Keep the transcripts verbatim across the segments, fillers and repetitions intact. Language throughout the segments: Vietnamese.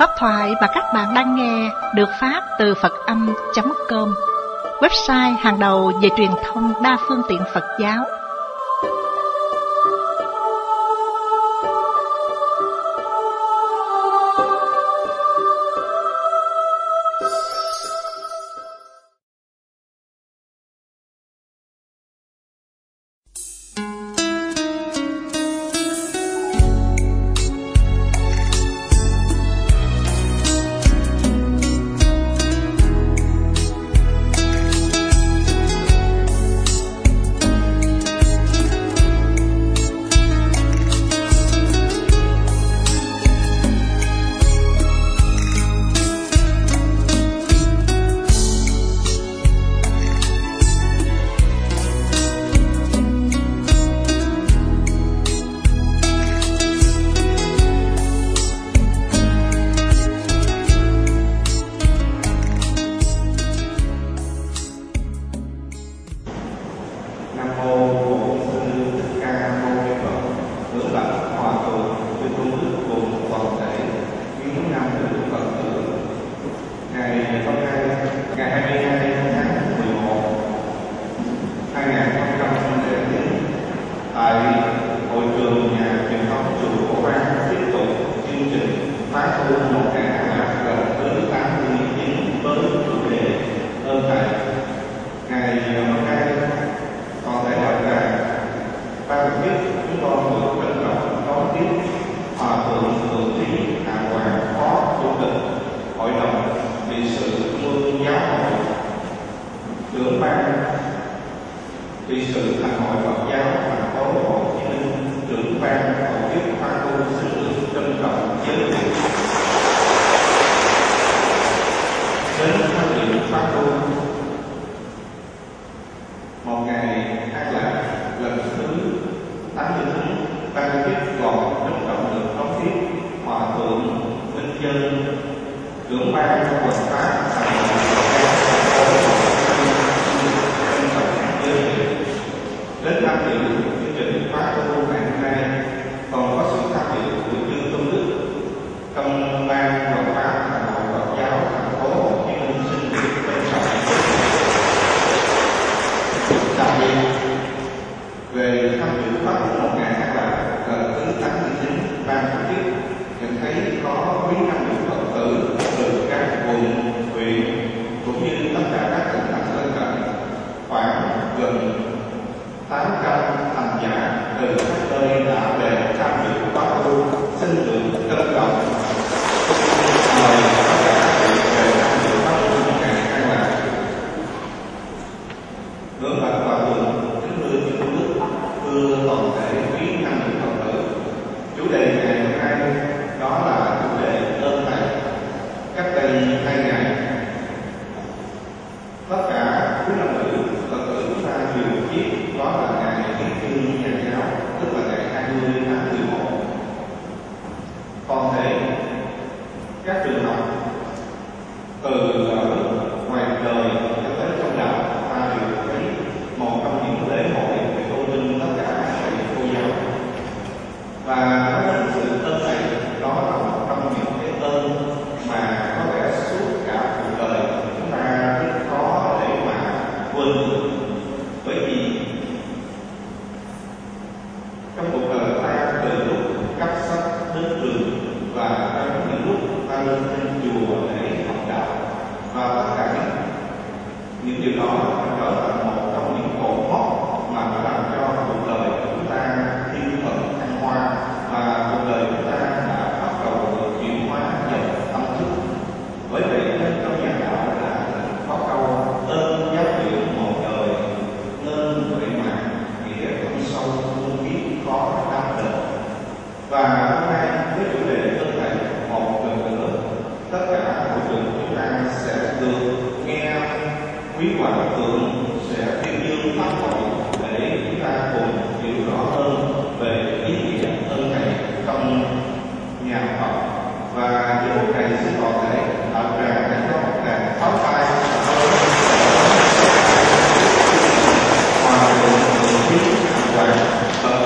Pháp thoại mà các bạn đang nghe được phát từ Phật âm chấm com, website hàng đầu về truyền thông đa phương tiện Phật giáo.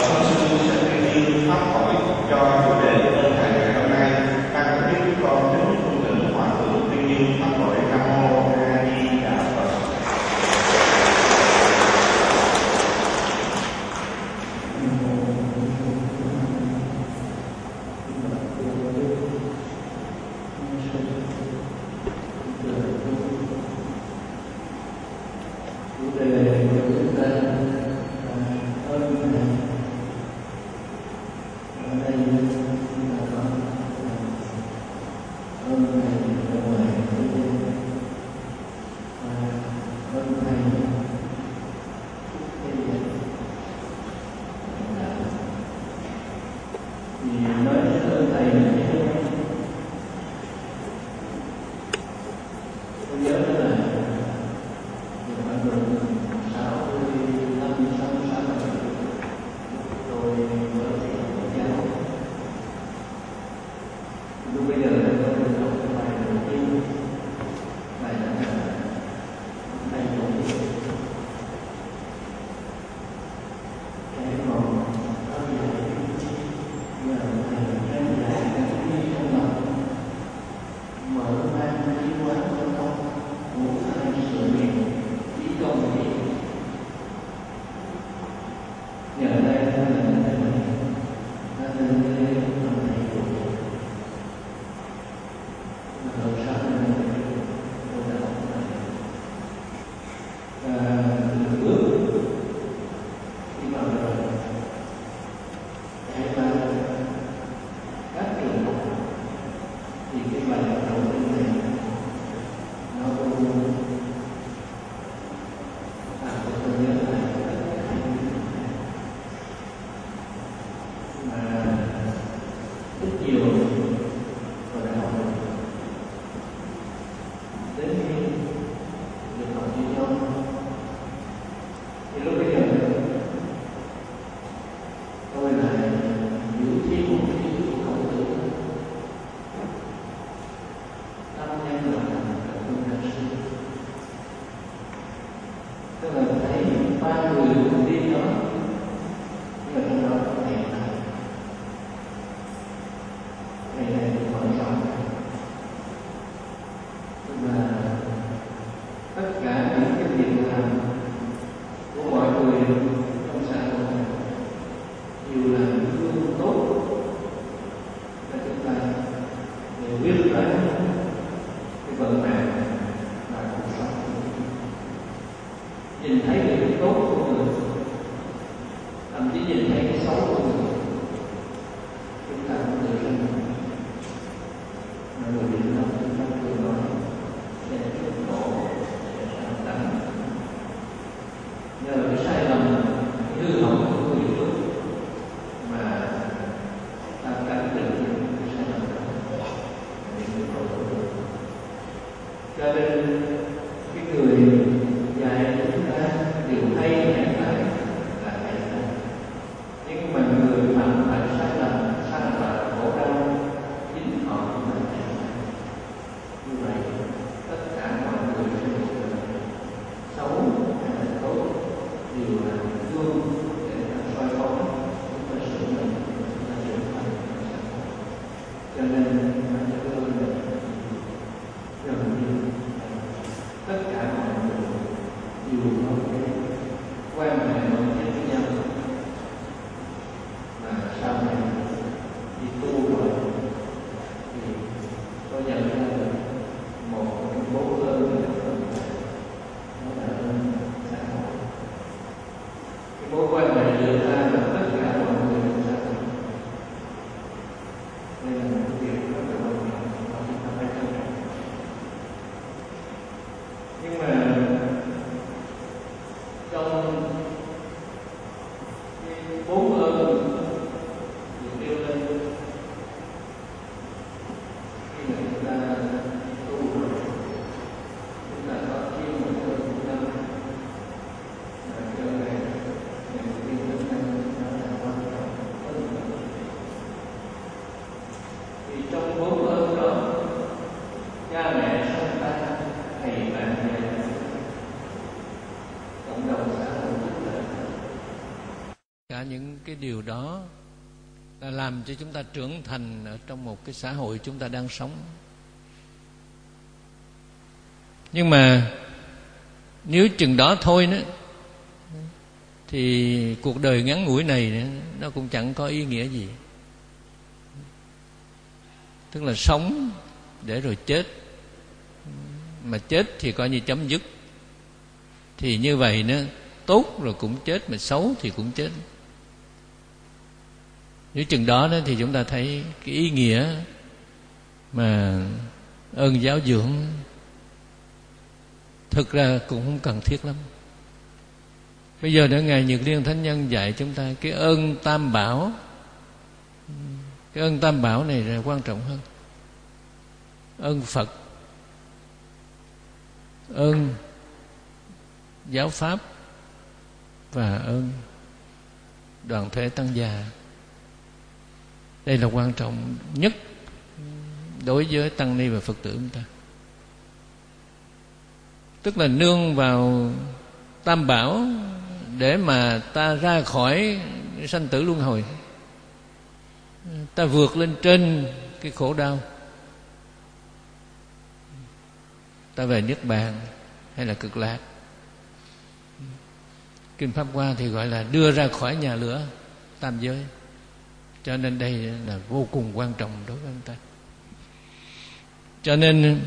Pháp hội cho chủ đề ơn thầy ngày hôm nay ban tổ chức chúng con kính Những cái điều đó là làm cho chúng ta trưởng thành ở trong một cái xã hội chúng ta đang sống. Nhưng mà nếu chừng đó thôi nữa thì cuộc đời ngắn ngủi này nó cũng chẳng có ý nghĩa gì. Tức là sống để rồi chết, mà chết thì coi như chấm dứt. Thì như vậy nữa, tốt rồi cũng chết, mà xấu thì cũng chết. Nếu chừng đó, đó thì chúng ta thấy cái ý nghĩa mà ơn giáo dưỡng thực ra cũng không cần thiết lắm. Bây giờ nữa Ngài Nhật Liên Thánh Nhân dạy chúng ta cái ơn Tam Bảo. Cái ơn Tam Bảo này là quan trọng hơn. Ơn Phật, ơn giáo pháp và ơn đoàn thể tăng già. Đây là quan trọng nhất đối với tăng ni và Phật tử chúng ta. Tức là nương vào Tam Bảo để mà ta ra khỏi sanh tử luân hồi, ta vượt lên trên cái khổ đau, ta về Niết Bàn hay là Cực Lạc. Kinh Pháp Hoa thì gọi là đưa ra khỏi nhà lửa tam giới. Cho nên đây là vô cùng quan trọng đối với chúng ta. Cho nên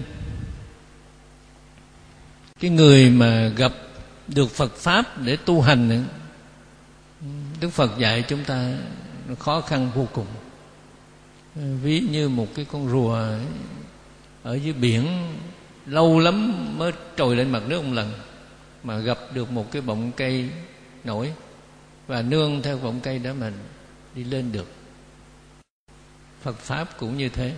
cái người mà gặp được Phật Pháp để tu hành, Đức Phật dạy chúng ta nó khó khăn vô cùng. Ví như một cái con rùa ở dưới biển lâu lắm mới trồi lên mặt nước một lần, mà gặp được một cái bọng cây nổi và nương theo bọng cây đó mà đi lên được. Phật Pháp cũng như thế.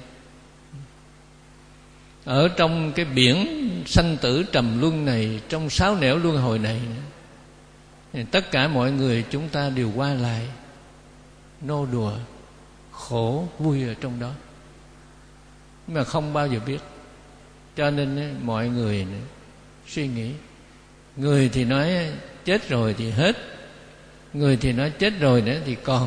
Ở trong cái biển sanh tử trầm luân này, trong sáu nẻo luân hồi này, thì tất cả mọi người chúng ta đều qua lại, nô đùa, khổ vui ở trong đó, nhưng mà không bao giờ biết. Cho nên mọi người suy nghĩ, người thì nói chết rồi thì hết, người thì nói chết rồi nữa thì còn.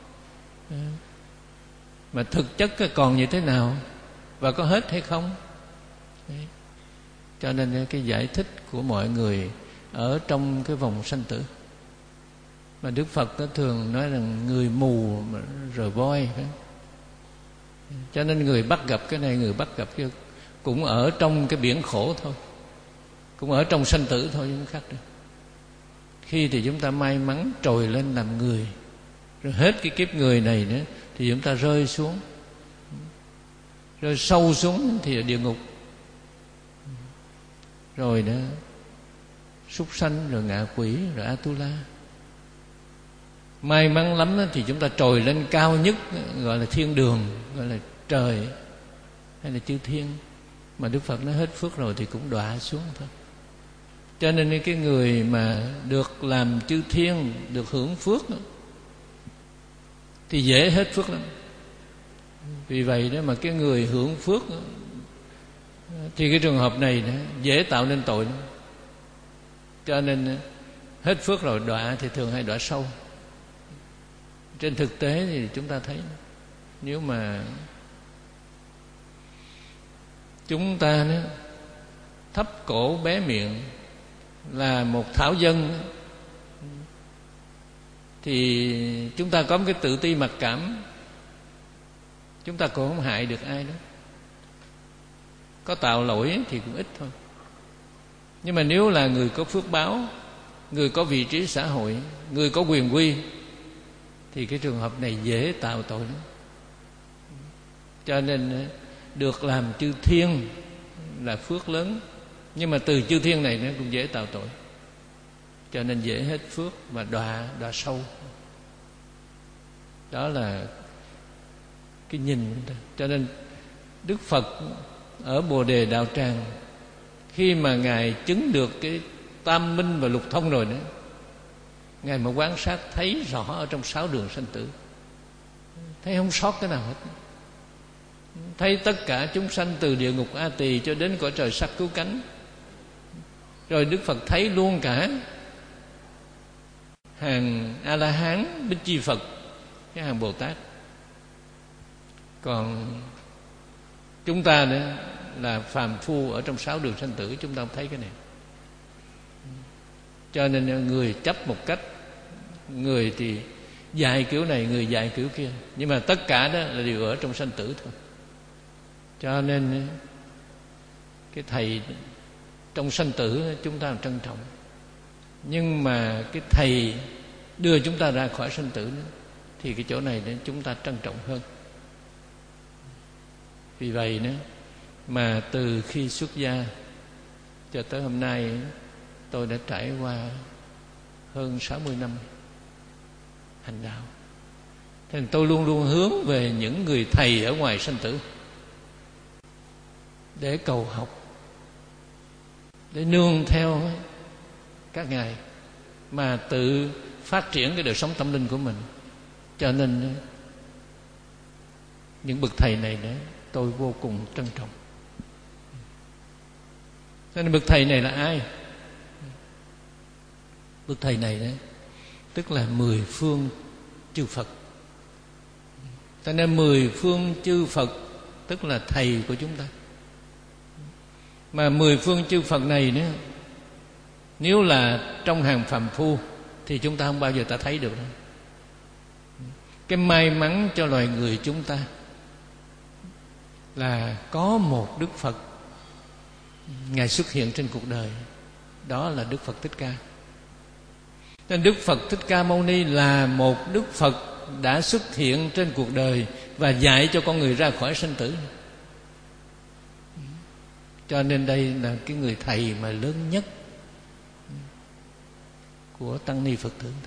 Mà thực chất còn như thế nào và có hết hay không? Đấy. Cho nên cái giải thích của mọi người ở trong cái vòng sanh tử, mà Đức Phật có thường nói rằng người mù mà rờ voi. Cho nên người bắt gặp cái này, người bắt gặp cái cũng ở trong cái biển khổ thôi, cũng ở trong sanh tử thôi, không khác được. Khi thì chúng ta may mắn trồi lên làm người, rồi hết cái kiếp người này nữa thì chúng ta rơi xuống, rơi sâu xuống thì ở địa ngục, rồi đó súc sanh, rồi ngạ quỷ, rồi Atula. May mắn lắm đó, thì chúng ta trồi lên cao nhất, gọi là thiên đường, gọi là trời hay là chư thiên. Mà Đức Phật nói hết phước rồi thì cũng đọa xuống thôi. Cho nên cái người mà được làm chư thiên, được hưởng phước đó, thì dễ hết phước lắm. Vì vậy đó mà cái người hưởng phước đó, thì cái trường hợp này đó, dễ tạo nên tội lắm. Cho nên hết phước rồi đọa thì thường hay đọa sâu. Trên thực tế thì chúng ta thấy, nếu mà chúng ta đó, thấp cổ bé miệng, là một thảo dân, thì chúng ta có một cái tự ti mặc cảm, chúng ta cũng không hại được ai đó. Có tạo lỗi thì cũng ít thôi. Nhưng mà nếu là người có phước báo, người có vị trí xã hội, người có quyền quy, thì cái trường hợp này dễ tạo tội lắm. Cho nên được làm chư thiên là phước lớn, nhưng mà từ chư thiên này nó cũng dễ tạo tội. Cho nên dễ hết phước và đọa đọa sâu. Đó là cái nhìn chúng ta. Cho nên Đức Phật ở Bồ Đề Đạo Tràng, khi mà Ngài chứng được cái tam minh và lục thông rồi nữa, Ngài mà quan sát thấy rõ ở trong sáu đường sanh tử, thấy không sót cái nào hết. Thấy tất cả chúng sanh từ địa ngục A Tỳ cho đến cõi trời sắc cứu cánh. Rồi Đức Phật thấy luôn cả hàng A-la-hán, Bích Chi Phật, cái hàng Bồ Tát. Còn chúng ta nữa là phàm phu ở trong sáu đường sanh tử, chúng ta không thấy cái này. Cho nên người chấp một cách, người thì dạy kiểu này, người dạy kiểu kia, nhưng mà tất cả đó là đều ở trong sanh tử thôi. Cho nên cái thầy trong sanh tử chúng ta trân trọng, nhưng mà cái thầy đưa chúng ta ra khỏi sanh tử nữa thì cái chỗ này chúng ta trân trọng hơn. Vì vậy nữa mà từ khi xuất gia cho tới hôm nay, tôi đã trải qua hơn sáu mươi năm hành đạo. Thế nên tôi luôn luôn hướng về những người thầy ở ngoài sanh tử để cầu học, để nương theo các ngài mà tự phát triển cái đời sống tâm linh của mình. Cho nên những bậc thầy này đó tôi vô cùng trân trọng. Cho nên bậc thầy này là ai? Bậc thầy này đó tức là mười phương chư Phật. Cho nên mười phương chư Phật tức là thầy của chúng ta. Mà mười phương chư Phật này nữa, nếu là trong hàng phàm phu thì chúng ta không bao giờ ta thấy được đâu. Cái may mắn cho loài người chúng ta là có một Đức Phật ngài xuất hiện trên cuộc đời, đó là Đức Phật Thích Ca. Nên Đức Phật Thích Ca Mâu Ni là một Đức Phật đã xuất hiện trên cuộc đời và dạy cho con người ra khỏi sanh tử. Cho nên đây là cái người thầy mà lớn nhất của tăng ni Phật tử.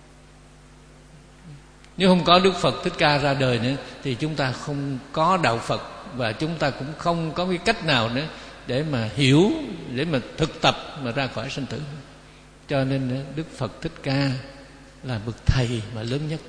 Nếu không có Đức Phật Thích Ca ra đời nữa thì chúng ta không có đạo Phật, và chúng ta cũng không có cái cách nào nữa để mà hiểu, để mà thực tập mà ra khỏi sanh tử. Cho nên Đức Phật Thích Ca là bậc thầy mà lớn nhất.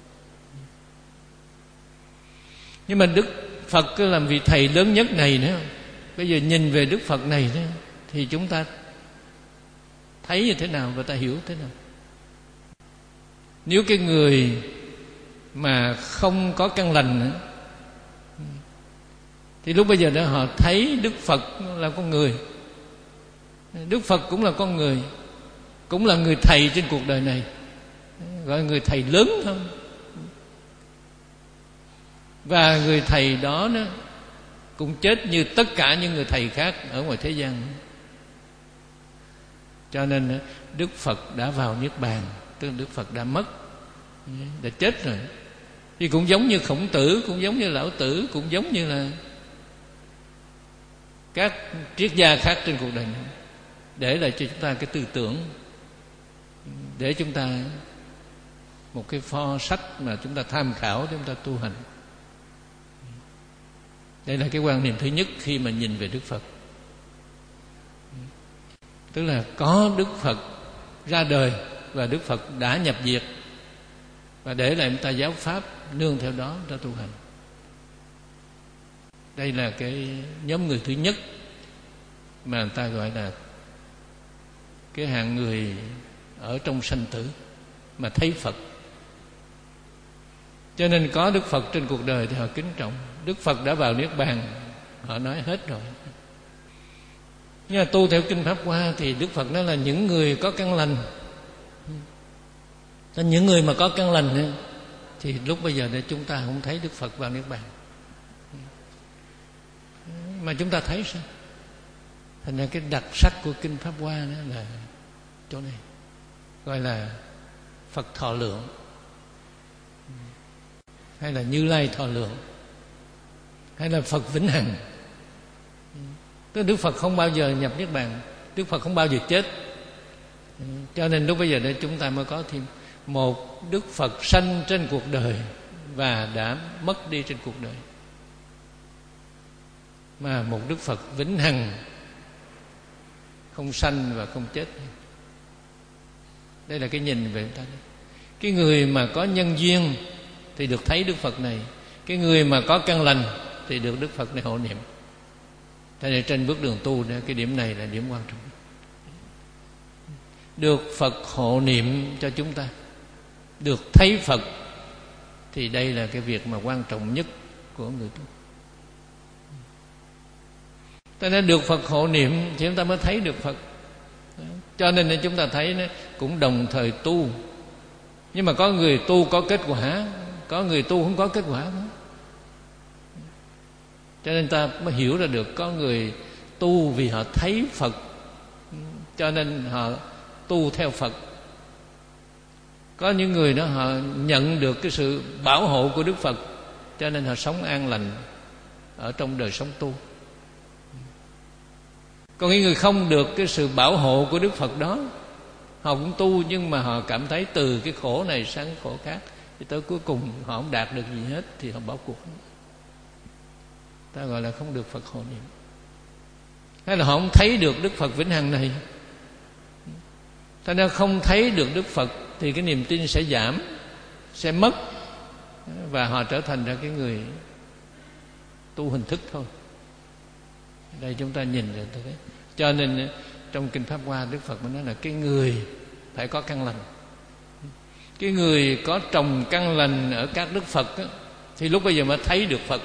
Nhưng mà Đức Phật làm vị thầy lớn nhất này nữa, bây giờ nhìn về Đức Phật này nữa, thì chúng ta thấy như thế nào và ta hiểu thế nào? Nếu cái người mà không có căn lành nữa, thì lúc bây giờ đó họ thấy Đức Phật là con người. Đức Phật cũng là con người, cũng là người thầy trên cuộc đời này, gọi là người thầy lớn hơn. Và người thầy đó, đó cũng chết như tất cả những người thầy khác ở ngoài thế gian. Cho nên Đức Phật đã vào Niết Bàn, tức là Đức Phật đã mất, đã chết rồi. Thì cũng giống như Khổng Tử, cũng giống như Lão Tử, cũng giống như là các triết gia khác trên cuộc đời này, để lại cho chúng ta cái tư tưởng, để chúng ta một cái pho sách mà chúng ta tham khảo để chúng ta tu hành. Đây là cái quan niệm thứ nhất khi mà nhìn về Đức Phật. Tức là có Đức Phật ra đời và Đức Phật đã nhập diệt, và để lại chúng ta giáo pháp nương theo đó ta tu hành. Đây là cái nhóm người thứ nhất mà người ta gọi là cái hạng người ở trong sanh tử mà thấy Phật. Cho nên có Đức Phật trên cuộc đời thì họ kính trọng. Đức Phật đã vào Niết Bàn, họ nói hết rồi. Nhưng mà tu theo Kinh Pháp Hoa thì Đức Phật nói là những người có căn lành. Nên những người mà có căn lành thì lúc bây giờ để chúng ta không thấy Đức Phật vào Niết Bàn, mà chúng ta thấy sao? Thành ra cái đặc sắc của Kinh Pháp Hoa đó là chỗ này, gọi là Phật thọ lượng, hay là Như Lai thọ lượng, hay là Phật vĩnh hằng. Tức Đức Phật không bao giờ nhập Niết Bàn, Đức Phật không bao giờ chết. Cho nên lúc bây giờ để chúng ta mới có thêm một Đức Phật sanh trên cuộc đời và đã mất đi trên cuộc đời, mà một Đức Phật vĩnh hằng, không sanh và không chết. Đây là cái nhìn về người ta. Cái người mà có nhân duyên thì được thấy Đức Phật này, cái người mà có căn lành thì được Đức Phật này hộ niệm. Thế nên trên bước đường tu đó, cái điểm này là điểm quan trọng. Được Phật hộ niệm cho chúng ta, được thấy Phật, thì đây là cái việc mà quan trọng nhất của người tu. Cho nên được Phật hộ niệm thì chúng ta mới thấy được Phật. Cho nên chúng ta thấy nó cũng đồng thời tu. Nhưng mà có người tu có kết quả, có người tu không có kết quả nữa. Cho nên ta mới hiểu ra được có người tu vì họ thấy Phật, cho nên họ tu theo Phật. Có những người đó họ nhận được cái sự bảo hộ của Đức Phật, cho nên họ sống an lành ở trong đời sống tu. Còn những người không được cái sự bảo hộ của Đức Phật đó, họ cũng tu nhưng mà họ cảm thấy từ cái khổ này sang cái khổ khác, thì tới cuối cùng họ không đạt được gì hết thì họ bỏ cuộc. Ta gọi là không được Phật hộ niệm. Hay là họ không thấy được Đức Phật vĩnh hằng này. Ta nên không thấy được Đức Phật thì cái niềm tin sẽ giảm, sẽ mất, và họ trở thành ra cái người tu hình thức thôi. Đây chúng ta nhìn rồi thấy. Cho nên trong Kinh Pháp Hoa, Đức Phật mới nói là cái người phải có căn lành. Cái người có trồng căn lành ở các Đức Phật á, thì lúc bây giờ mới thấy được Phật.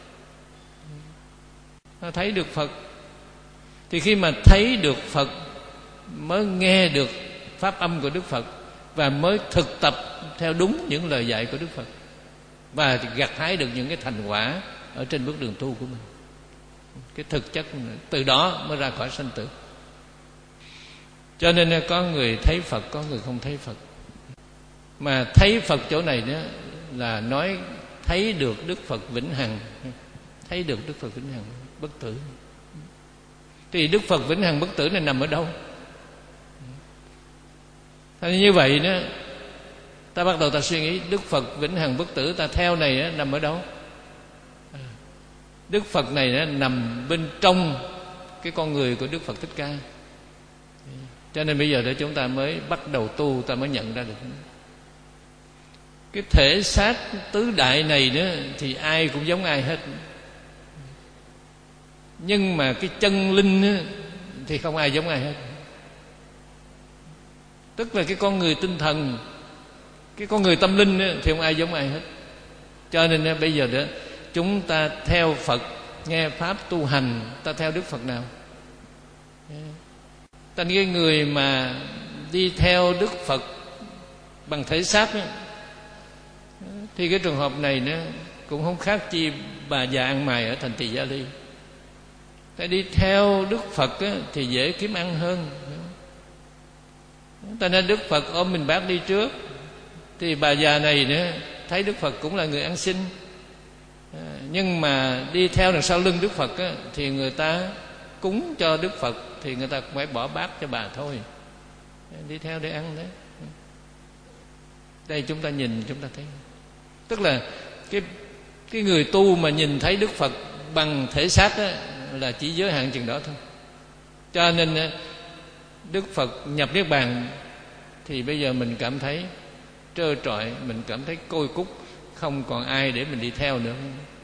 Nó thấy được Phật. Thì khi mà thấy được Phật, mới nghe được pháp âm của Đức Phật, và mới thực tập theo đúng những lời dạy của Đức Phật, và gặt hái được những cái thành quả ở trên bước đường tu của mình. Cái thực chất từ đó mới ra khỏi sanh tử. Cho nên có người thấy Phật, có người không thấy Phật. Mà thấy Phật chỗ này đó là nói thấy được Đức Phật vĩnh hằng, thấy được Đức Phật vĩnh hằng bất tử. Thì Đức Phật vĩnh hằng bất tử này nằm ở đâu? Thì như vậy đó, ta bắt đầu ta suy nghĩ Đức Phật vĩnh hằng bất tử ta theo này đó, nằm ở đâu? Đức Phật này đó, nằm bên trong cái con người của Đức Phật Thích Ca. Cho nên bây giờ để chúng ta mới bắt đầu tu, ta mới nhận ra được cái thể xác tứ đại này đó thì ai cũng giống ai hết. Nhưng mà cái chân linh đó, thì không ai giống ai hết. Tức là cái con người tinh thần, cái con người tâm linh đó, thì không ai giống ai hết. Cho nên đó, bây giờ đó chúng ta theo Phật, nghe pháp tu hành, ta theo Đức Phật nào? Ta cái người mà đi theo Đức Phật bằng thể xác đó, thì cái trường hợp này nó cũng không khác chi bà già ăn mày ở thành Tỳ Gia Ly. Ta đi theo Đức Phật á, thì dễ kiếm ăn hơn. Ta nên Đức Phật ôm mình bác đi trước, thì bà già này nữa thấy Đức Phật cũng là người ăn xin. À, nhưng mà đi theo đằng sau lưng Đức Phật á, thì người ta cúng cho Đức Phật thì người ta cũng phải bỏ bát cho bà thôi. Đi theo để ăn đấy. Đây chúng ta nhìn chúng ta thấy, tức là cái cái người tu mà nhìn thấy Đức Phật bằng thể xác á, là chỉ giới hạn chừng đó thôi. Cho nên Đức Phật nhập Niết Bàn thì bây giờ mình cảm thấy trơ trọi, mình cảm thấy côi cút, không còn ai để mình đi theo nữa.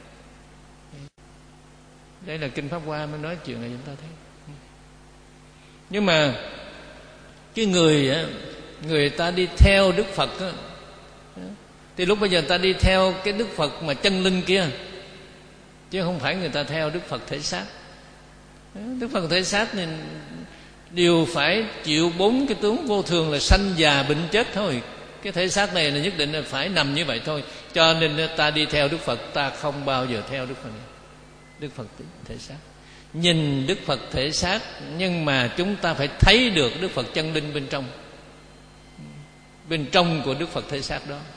Đây là Kinh Pháp Hoa mới nói chuyện này chúng ta thấy. Nhưng mà cái người người ta đi theo Đức Phật á, thì lúc bây giờ người ta đi theo cái Đức Phật mà chân linh kia, chứ không phải người ta theo Đức Phật thể xác. Đức Phật thể xác nên đều phải chịu bốn cái tướng vô thường là sanh già bệnh chết thôi. Cái thể xác này là nhất định là phải nằm như vậy thôi. Cho nên ta đi theo Đức Phật, ta không bao giờ theo Đức Phật này. Đức Phật thể xác, nhìn Đức Phật thể xác, nhưng mà chúng ta phải thấy được Đức Phật chân linh bên trong, bên trong của Đức Phật thể xác đó.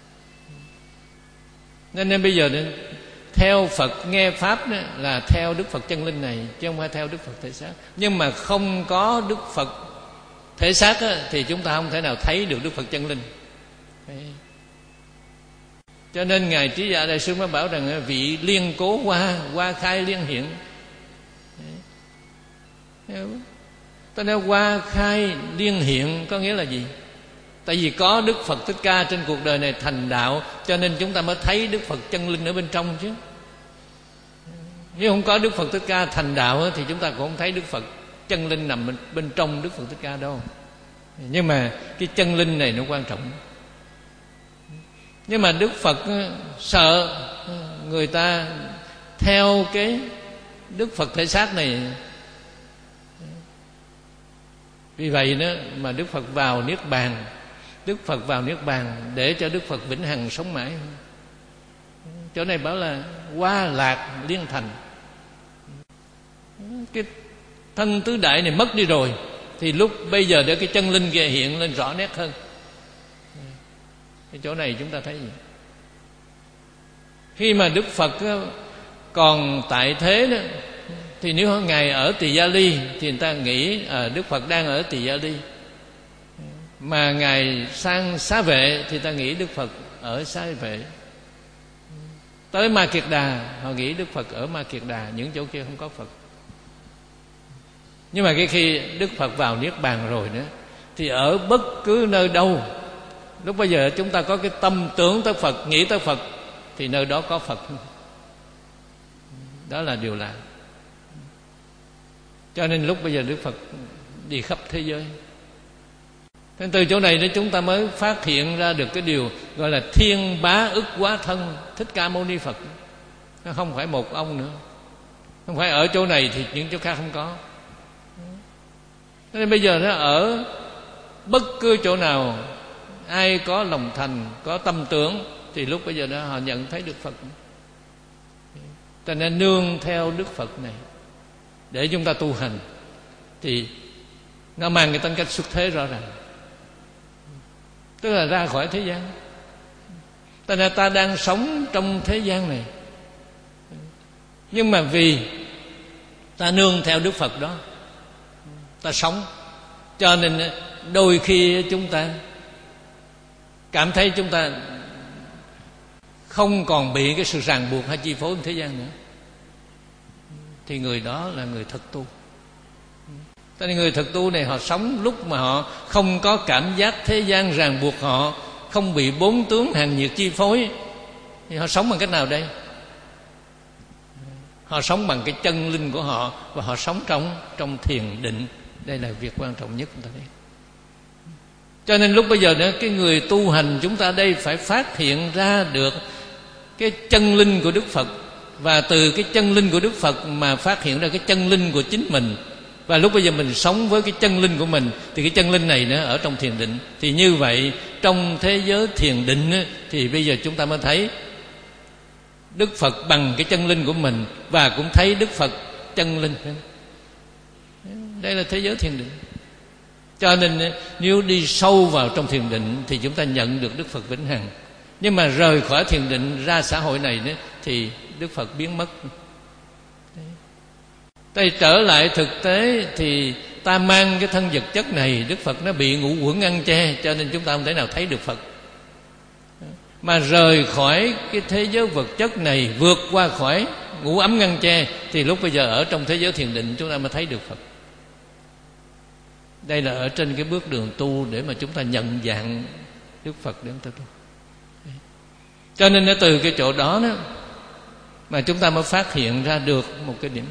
Nên, nên bây giờ nên theo Phật nghe pháp đó là theo Đức Phật chân linh này, chứ không phải theo Đức Phật thể xác. Nhưng mà không có Đức Phật thể xác á, thì chúng ta không thể nào thấy được Đức Phật chân linh. Đấy. Cho nên Ngài Trí Giả Đại Sư mới bảo rằng vị liên cố hoa, hoa khai liên hiện. Ta nói hoa khai liên hiện có nghĩa là gì? Tại vì có Đức Phật Thích Ca trên cuộc đời này thành đạo, cho nên chúng ta mới thấy Đức Phật chân linh ở bên trong chứ. Nếu không có Đức Phật Thích Ca thành đạo thì chúng ta cũng không thấy Đức Phật chân linh nằm bên, bên trong Đức Phật Thích Ca đâu. Nhưng mà cái chân linh này nó quan trọng. Nhưng mà Đức Phật sợ người ta theo cái Đức Phật thể xác này, vì vậy đó mà Đức Phật vào Niết Bàn. Đức Phật vào Niết Bàn để cho Đức Phật vĩnh hằng sống mãi. Chỗ này bảo là hoa lạc liên thành. Cái thân tứ đại này mất đi rồi, thì lúc bây giờ để cái chân linh kia hiện lên rõ nét hơn. Cái chỗ này chúng ta thấy gì? Khi mà Đức Phật còn tại thế đó, thì nếu Ngài ở Tỳ Gia Ly thì người ta nghĩ à, Đức Phật đang ở Tỳ Gia Ly. Mà Ngài sang Xá Vệ thì ta nghĩ Đức Phật ở Xá Vệ. Tới Ma Kiệt Đà họ nghĩ Đức Phật ở Ma Kiệt Đà, những chỗ kia không có Phật. Nhưng mà cái khi Đức Phật vào Niết Bàn rồi nữa, thì ở bất cứ nơi đâu, lúc bây giờ chúng ta có cái tâm tưởng tới Phật, nghĩ tới Phật, thì nơi đó có Phật. Đó là điều lạ. Cho nên lúc bây giờ Đức Phật đi khắp thế giới. Nên từ chỗ này để chúng ta mới phát hiện ra được cái điều gọi là thiên bá ức quá thân Thích Ca Mâu Ni Phật. Nó không phải một ông nữa, không phải ở chỗ này thì những chỗ khác không có. Nên bây giờ nó ở bất cứ chỗ nào, ai có lòng thành, có tâm tưởng, thì lúc bây giờ đó họ nhận thấy được Phật. Cho nên nương theo Đức Phật này để chúng ta tu hành, thì nó mang cái tính cách xuất thế rõ ràng, tức là ra khỏi thế gian. Cho nên ta đang sống trong thế gian này, nhưng mà vì ta nương theo Đức Phật đó, ta sống, cho nên đôi khi chúng ta cảm thấy chúng ta không còn bị cái sự ràng buộc hay chi phối của thế gian nữa, thì người đó là người thật tu. Cho nên người thật tu này họ sống lúc mà họ không có cảm giác thế gian ràng buộc họ, không bị bốn tướng hàng nhiệt chi phối, thì họ sống bằng cách nào đây? Họ sống bằng cái chân linh của họ, và họ sống trong trong thiền định. Đây là việc quan trọng nhất chúng ta đây. Cho nên lúc bây giờ nữa, cái người tu hành chúng ta đây phải phát hiện ra được cái chân linh của Đức Phật, và từ cái chân linh của Đức Phật mà phát hiện ra cái chân linh của chính mình. Và lúc bây giờ mình sống với cái chân linh của mình, thì cái chân linh này nữa ở trong thiền định. Thì như vậy trong thế giới thiền định thì bây giờ chúng ta mới thấy Đức Phật bằng cái chân linh của mình, và cũng thấy Đức Phật chân linh. Đây là thế giới thiền định. Cho nên nếu đi sâu vào trong thiền định thì chúng ta nhận được Đức Phật vĩnh hằng. Nhưng mà rời khỏi thiền định ra xã hội này nữa, thì Đức Phật biến mất. Đây, trở lại thực tế thì ta mang cái thân vật chất này, Đức Phật nó bị ngũ uẩn ngăn che, cho nên chúng ta không thể nào thấy được Phật. Mà rời khỏi cái thế giới vật chất này, vượt qua khỏi ngũ ấm ngăn che, thì lúc bây giờ ở trong thế giới thiền định chúng ta mới thấy được Phật. Đây là ở trên cái bước đường tu để mà chúng ta nhận dạng Đức Phật để chúng ta tu. Cho nên từ cái chỗ đó, đó mà chúng ta mới phát hiện ra được một cái điểm.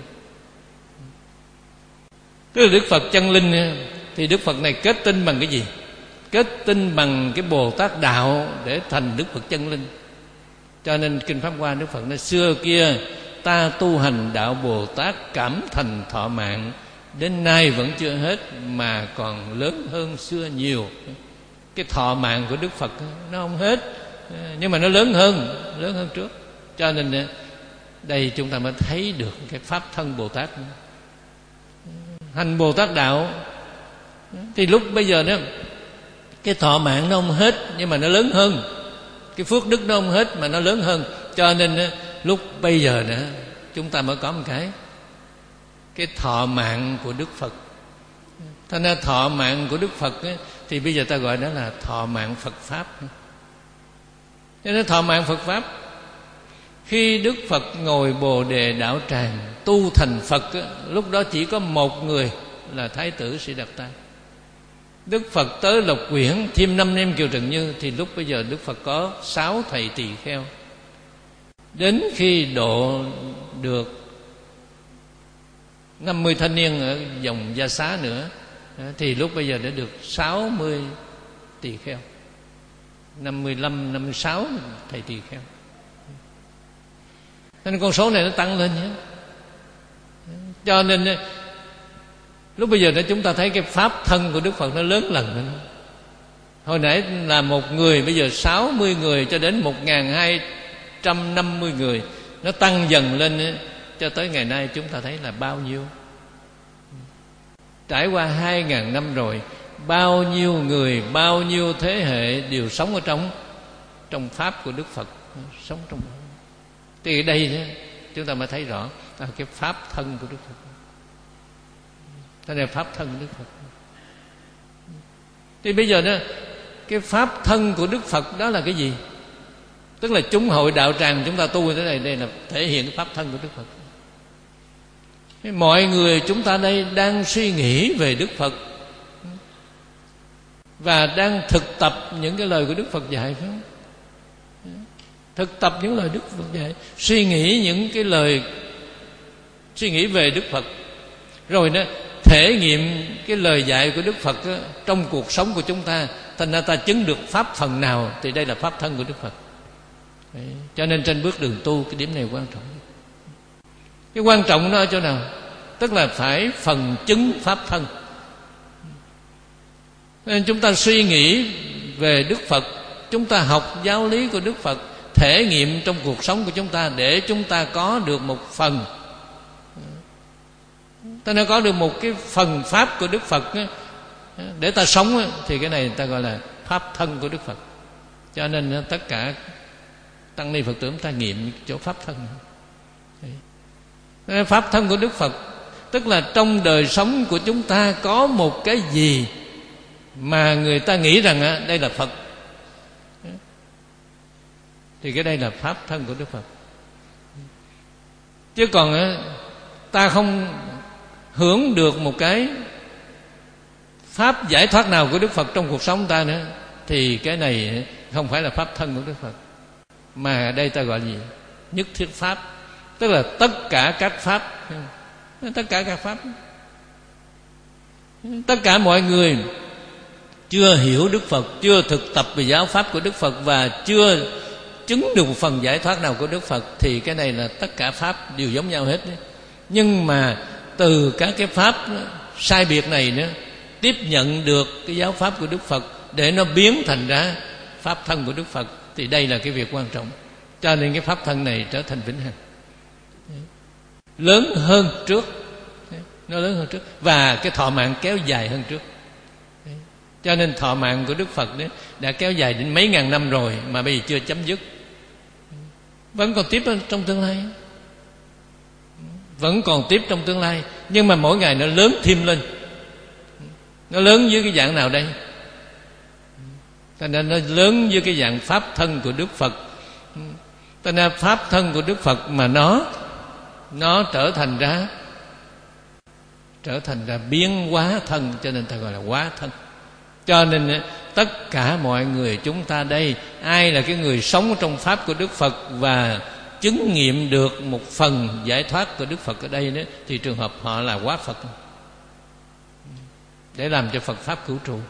Tức là Đức Phật chân linh, thì Đức Phật này kết tinh bằng cái gì? Kết tinh bằng cái Bồ Tát đạo để thành Đức Phật chân linh. Cho nên Kinh Pháp Hoa Đức Phật nói: xưa kia ta tu hành đạo Bồ Tát cảm thành thọ mạng, đến nay vẫn chưa hết mà còn lớn hơn xưa nhiều. Cái thọ mạng của Đức Phật nó không hết, nhưng mà nó lớn hơn, lớn hơn trước. Cho nên đây chúng ta mới thấy được cái pháp thân Bồ Tát. Hành Bồ Tát đạo thì lúc bây giờ đó, cái thọ mạng nó không hết, nhưng mà nó lớn hơn. Cái phước đức nó không hết mà nó lớn hơn. Cho nên lúc bây giờ nữa chúng ta mới có một cái Cái thọ mạng của Đức Phật. Thành ra thọ mạng của Đức Phật ấy, thì bây giờ ta gọi đó là thọ mạng Phật Pháp. Cho nên thọ mạng Phật Pháp, khi Đức Phật ngồi Bồ Đề Đạo Tràng tu thành Phật ấy, lúc đó chỉ có một người là Thái tử Siddhartha. Đức Phật tới Lộc Quyển thêm năm em Kiều Trần Như, thì lúc bây giờ Đức Phật có sáu thầy tỳ kheo. Đến khi độ được năm mươi thanh niên ở dòng Gia Xá nữa, thì lúc bây giờ đã được sáu mươi tỳ kheo, năm mươi lăm, năm mươi sáu thầy tỳ kheo. Nên con số này nó tăng lên nhé. Cho nên lúc bây giờ đó chúng ta thấy cái pháp thân của Đức Phật nó lớn lần nữa. Hồi nãy là một người, bây giờ sáu mươi người cho đến một nghìn hai trăm năm mươi người. Nó tăng dần lên cho tới ngày nay chúng ta thấy là bao nhiêu. Trải qua hai nghìn năm rồi, bao nhiêu người, bao nhiêu thế hệ đều sống ở trong trong pháp của Đức Phật, sống trong đó. Thì ở đây chúng ta mới thấy rõ là cái pháp thân của Đức Phật. Thế này pháp thân của Đức Phật. Thì bây giờ đó, cái pháp thân của Đức Phật đó là cái gì? Tức là chúng hội đạo tràng chúng ta tu như thế này, đây là thể hiện cái pháp thân của Đức Phật. Mọi người chúng ta đây đang suy nghĩ về Đức Phật và đang thực tập những cái lời của Đức Phật dạy, phải không? Thực tập những lời Đức Phật dạy, suy nghĩ những cái lời, suy nghĩ về Đức Phật, rồi đó thể nghiệm cái lời dạy của Đức Phật đó, trong cuộc sống của chúng ta. Thành ra ta chứng được pháp phần nào thì đây là pháp thân của Đức Phật. Đấy. Cho nên trên bước đường tu, cái điểm này quan trọng. Cái quan trọng nó ở chỗ nào? Tức là phải phần chứng pháp thân. Nên chúng ta suy nghĩ về Đức Phật, chúng ta học giáo lý của Đức Phật, thể nghiệm trong cuộc sống của chúng ta, để chúng ta có được một phần, ta đã có được một cái phần pháp của Đức Phật để ta sống, thì cái này ta gọi là pháp thân của Đức Phật. Cho nên tất cả tăng ni Phật tử ta nghiệm chỗ pháp thân. Pháp thân của Đức Phật tức là trong đời sống của chúng ta có một cái gì mà người ta nghĩ rằng đây là Phật, thì cái đây là pháp thân của Đức Phật. Chứ còn ta không hưởng được một cái pháp giải thoát nào của Đức Phật trong cuộc sống ta nữa, thì cái này không phải là pháp thân của Đức Phật. Mà đây ta gọi gì? Nhất thiết pháp. Tức là tất cả các pháp, tất cả các pháp, tất cả mọi người chưa hiểu Đức Phật, chưa thực tập về giáo pháp của Đức Phật và chưa chứng được một phần giải thoát nào của Đức Phật, thì cái này là tất cả pháp đều giống nhau hết đấy. Nhưng mà từ các cái pháp sai biệt này nữa, tiếp nhận được cái giáo pháp của Đức Phật để nó biến thành ra pháp thân của Đức Phật, thì đây là cái việc quan trọng. Cho nên cái pháp thân này trở thành vĩnh hằng, lớn hơn trước, nó lớn hơn trước, và cái thọ mạng kéo dài hơn trước. Cho nên thọ mạng của Đức Phật đấy đã kéo dài đến mấy ngàn năm rồi mà bây giờ chưa chấm dứt, vẫn còn tiếp trong tương lai, vẫn còn tiếp trong tương lai. Nhưng mà mỗi ngày nó lớn thêm lên. Nó lớn dưới cái dạng nào đây? Cho nên nó lớn dưới cái dạng pháp thân của Đức Phật. Cho nên pháp thân của Đức Phật mà nó nó trở thành ra trở thành ra biến hóa thân, cho nên ta gọi là hóa thân. Cho nên tất cả mọi người chúng ta đây, ai là cái người sống trong pháp của Đức Phật và chứng nghiệm được một phần giải thoát của Đức Phật ở đây đó, thì trường hợp họ là hóa Phật, để làm cho Phật pháp cửu trụ.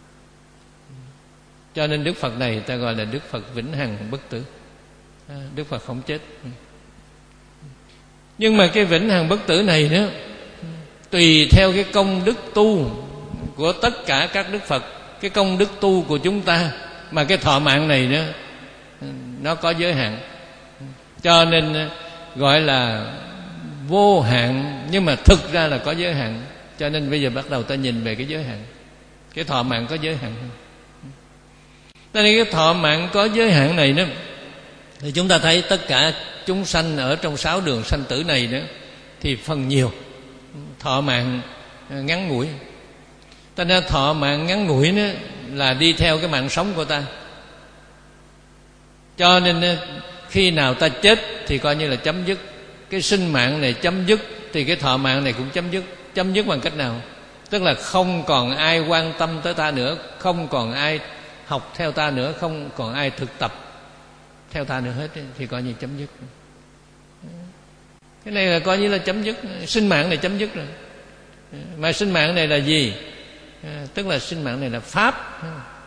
Cho nên Đức Phật này ta gọi là Đức Phật vĩnh hằng bất tử, Đức Phật không chết. Nhưng mà cái vĩnh hằng bất tử này đó, tùy theo cái công đức tu của tất cả các Đức Phật, cái công đức tu của chúng ta, mà cái thọ mạng này đó nó có giới hạn. Cho nên gọi là vô hạn, nhưng mà thực ra là có giới hạn. Cho nên bây giờ bắt đầu ta nhìn về cái giới hạn. Cái thọ mạng có giới hạn. Cho nên cái thọ mạng có giới hạn này đó, thì chúng ta thấy tất cả chúng sanh ở trong sáu đường sanh tử này đó, thì phần nhiều thọ mạng ngắn ngủi. Ta nên thọ mạng ngắn ngủi đó là đi theo cái mạng sống của ta. Cho nên khi nào ta chết thì coi như là chấm dứt. Cái sinh mạng này chấm dứt thì cái thọ mạng này cũng chấm dứt. Chấm dứt bằng cách nào? Tức là không còn ai quan tâm tới ta nữa, không còn ai học theo ta nữa, không còn ai thực tập theo ta nữa hết, thì coi như chấm dứt. Cái này là coi như là chấm dứt. Sinh mạng này chấm dứt rồi. Mà sinh mạng này là gì? Tức là sinh mạng này là pháp.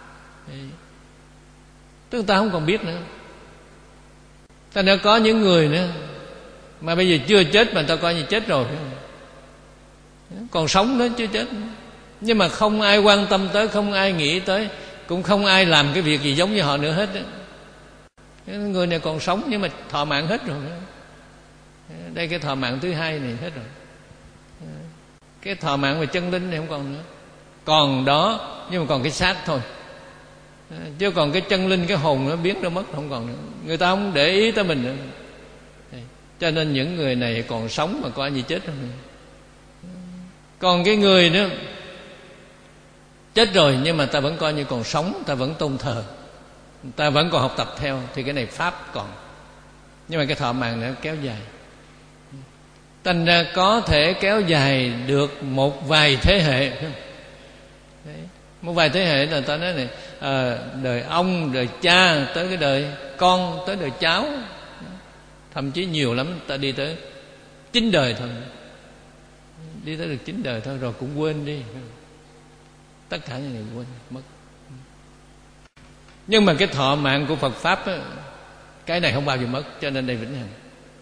Tức là ta không còn biết nữa. Ta đã có những người nữa mà bây giờ chưa chết mà ta coi như chết rồi, còn sống đó chưa chết, nhưng mà không ai quan tâm tới, không ai nghĩ tới, cũng không ai làm cái việc gì giống như họ nữa hết. Người này còn sống nhưng mà thọ mạng hết rồi. Đây cái thọ mạng thứ hai này hết rồi. Cái thọ mạng về chân linh này không còn nữa. Còn đó nhưng mà còn cái xác thôi. Chứ còn cái chân linh, cái hồn nó biến nó mất không còn nữa. Người ta không để ý tới mình nữa. Cho nên những người này còn sống mà có ai gì chết không? Còn cái người nữa chết rồi nhưng mà ta vẫn coi như còn sống, ta vẫn tôn thờ, ta vẫn còn học tập theo, thì cái này pháp còn. Nhưng mà cái thọ mạng nó kéo dài, thành ra có thể kéo dài được một vài thế hệ. Đấy. Một vài thế hệ là ta nói này, à, đời ông, đời cha, tới cái đời con, tới đời cháu, thậm chí nhiều lắm ta đi tới chín đời thôi, đi tới được chín đời thôi rồi cũng quên đi, tất cả những này quên mất. Nhưng mà cái thọ mạng của Phật pháp á, cái này không bao giờ mất, cho nên đây vĩnh hằng.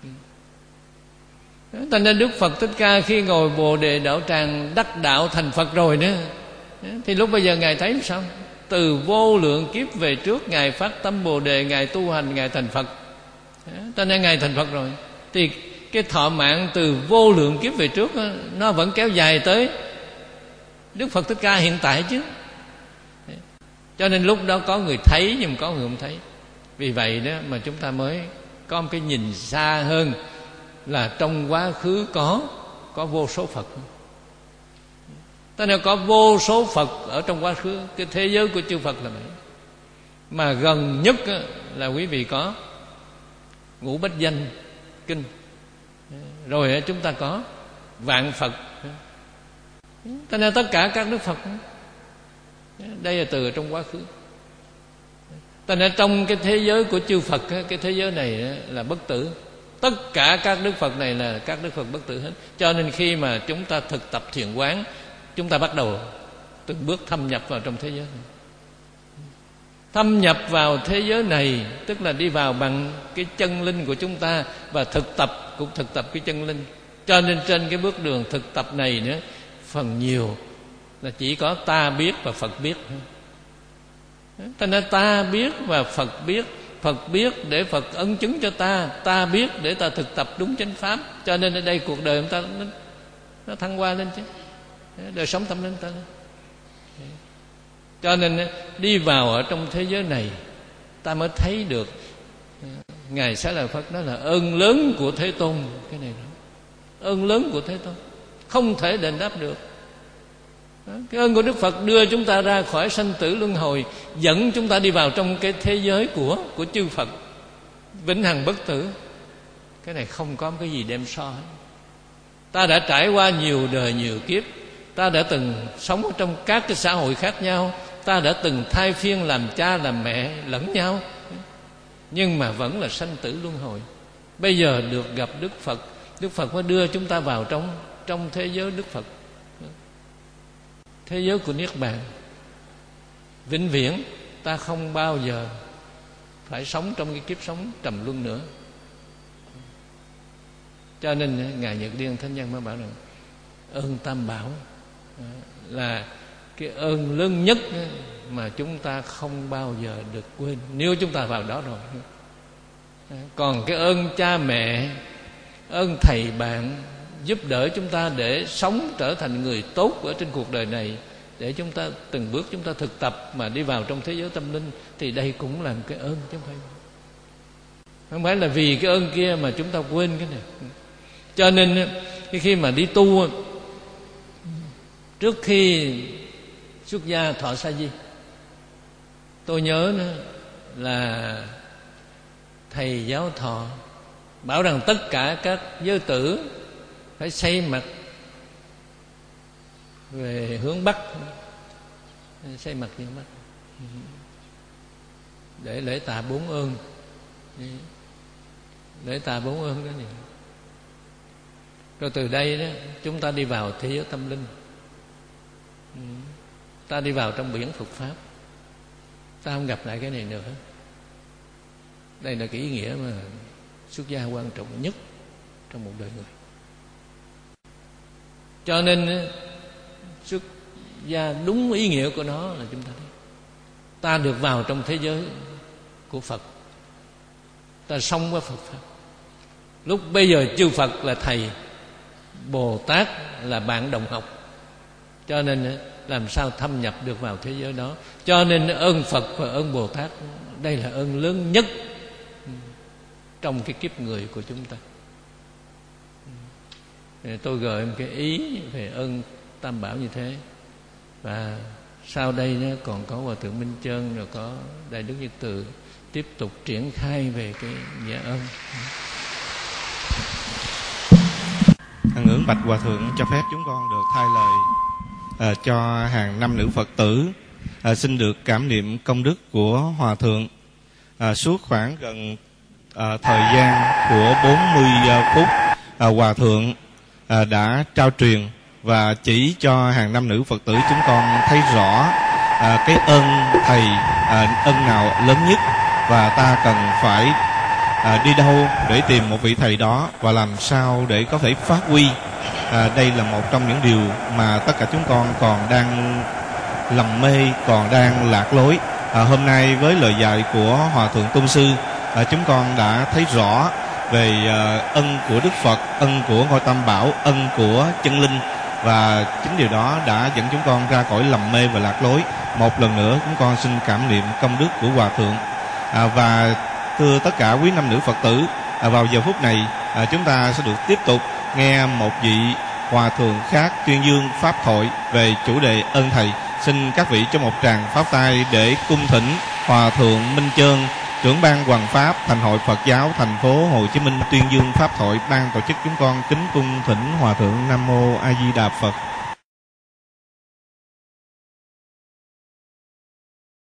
Thành nên Đức Phật Thích Ca khi ngồi Bồ Đề Đạo Tràng đắc đạo thành Phật rồi nữa, thì lúc bây giờ Ngài thấy sao? Từ vô lượng kiếp về trước Ngài phát tâm Bồ Đề, Ngài tu hành, Ngài thành Phật. Cho nên Ngài thành Phật rồi, thì cái thọ mạng từ vô lượng kiếp về trước đó, nó vẫn kéo dài tới Đức Phật Thích Ca hiện tại chứ. Cho nên lúc đó có người thấy nhưng có người không thấy. Vì vậy đó mà chúng ta mới có một cái nhìn xa hơn, là trong quá khứ có có vô số Phật. Ta nói có vô số Phật ở trong quá khứ, cái thế giới của chư Phật là vậy. Mà gần nhất là quý vị có Ngũ Bách Danh Kinh, rồi chúng ta có vạn Phật. Ta nói tất cả các Đức Phật đây là từ trong quá khứ. Ta nói trong cái thế giới của chư Phật, cái thế giới này là bất tử. Tất cả các Đức Phật này là các Đức Phật bất tử hết. Cho nên khi mà chúng ta thực tập thiền quán, chúng ta bắt đầu từng bước thâm nhập vào trong thế giới này. Thâm nhập vào thế giới này tức là đi vào bằng cái chân linh của chúng ta, và thực tập cũng thực tập cái chân linh. Cho nên trên cái bước đường thực tập này nữa, phần nhiều là chỉ có ta biết và Phật biết. Cho nên ta biết và Phật biết. Phật biết để Phật ấn chứng cho ta, ta biết để ta thực tập đúng chánh pháp. Cho nên ở đây cuộc đời chúng ta nó, nó thăng hoa lên chứ, đời sống tâm linh ta lên. Cho nên đi vào ở trong thế giới này, ta mới thấy được Ngài Xá Lợi Phất nói là ơn lớn của Thế Tôn. Cái này đó, ơn lớn của Thế Tôn không thể đền đáp được. Cái ơn của Đức Phật đưa chúng ta ra khỏi sanh tử luân hồi, dẫn chúng ta đi vào trong cái thế giới của của chư Phật vĩnh hằng bất tử. Cái này không có cái gì đem so hết. Ta đã trải qua nhiều đời nhiều kiếp, ta đã từng sống trong các cái xã hội khác nhau, ta đã từng thay phiên làm cha làm mẹ lẫn nhau, nhưng mà vẫn là sanh tử luân hồi. Bây giờ được gặp Đức Phật, Đức Phật mới đưa chúng ta vào trong trong thế giới Đức Phật, thế giới của Niết Bàn vĩnh viễn. Ta không bao giờ phải sống trong cái kiếp sống trầm luân nữa. Cho nên Ngài Nhật Liên Thánh Nhân mới bảo rằng ơn Tam Bảo là cái ơn lớn nhất mà chúng ta không bao giờ được quên, nếu chúng ta vào đó rồi. Còn cái ơn cha mẹ, ơn thầy bạn giúp đỡ chúng ta để sống trở thành người tốt ở trên cuộc đời này, để chúng ta từng bước chúng ta thực tập mà đi vào trong thế giới tâm linh, thì đây cũng là một cái ơn, chứ không phải không phải là vì cái ơn kia mà chúng ta quên cái này. Cho nên khi mà đi tu, trước khi xuất gia thọ sa di, tôi nhớ nữa là thầy giáo thọ bảo rằng tất cả các giới tử phải xây mặt về hướng Bắc, xây mặt về hướng Bắc để lễ tạ bốn ơn, lễ tạ bốn ơn đó. Rồi từ đây đó chúng ta đi vào thế giới tâm linh, ta đi vào trong biển Phật pháp, ta không gặp lại cái này nữa. Đây là cái ý nghĩa mà xuất gia quan trọng nhất trong một đời người. Cho nên xuất gia đúng ý nghĩa của nó là chúng ta thấy ta được vào trong thế giới của Phật, ta sống với Phật pháp. Lúc bây giờ chư Phật là thầy, Bồ Tát là bạn đồng học. Cho nên làm sao thâm nhập được vào thế giới đó. Cho nên ơn Phật và ơn Bồ Tát đây là ơn lớn nhất trong cái kiếp người của chúng ta. Tôi gợi một cái ý về ơn Tam Bảo như thế. Và sau đây nó còn có Hòa Thượng Minh Chơn, rồi có Đại Đức Nhật Từ tiếp tục triển khai về cái nghĩa ơn. Hằng ngưỡng bạch Hòa Thượng cho phép chúng con được thay lời à, cho hàng nam nữ Phật tử à, xin được cảm niệm công đức của Hòa Thượng. À, suốt khoảng gần à, thời gian của bốn mươi phút, à, Hòa Thượng à, đã trao truyền và chỉ cho hàng nam nữ Phật tử chúng con thấy rõ à, cái ơn thầy à, ơn nào lớn nhất, và ta cần phải à, đi đâu để tìm một vị thầy đó, và làm sao để có thể phát huy. À, đây là một trong những điều mà tất cả chúng con còn đang lầm mê, còn đang lạc lối. À, hôm nay với lời dạy của Hòa Thượng Tôn Sư, à, chúng con đã thấy rõ về à, ân của Đức Phật, ân của Ngôi Tam Bảo, ân của chân linh, và chính điều đó đã dẫn chúng con ra khỏi lầm mê và lạc lối. Một lần nữa chúng con xin cảm niệm công đức của Hòa Thượng. À, và thưa tất cả quý nam nữ Phật tử, à, vào giờ phút này à, chúng ta sẽ được tiếp tục nghe một vị Hòa Thượng khác tuyên dương pháp thoại về chủ đề ơn thầy. Xin các vị cho một tràng pháo tay để cung thỉnh Hòa Thượng Minh Chơn, trưởng ban Hoằng Pháp Thành hội Phật giáo thành phố Hồ Chí Minh tuyên dương pháp thoại. Ban tổ chức chúng con kính cung thỉnh Hòa Thượng. Nam mô A Di Đà Phật.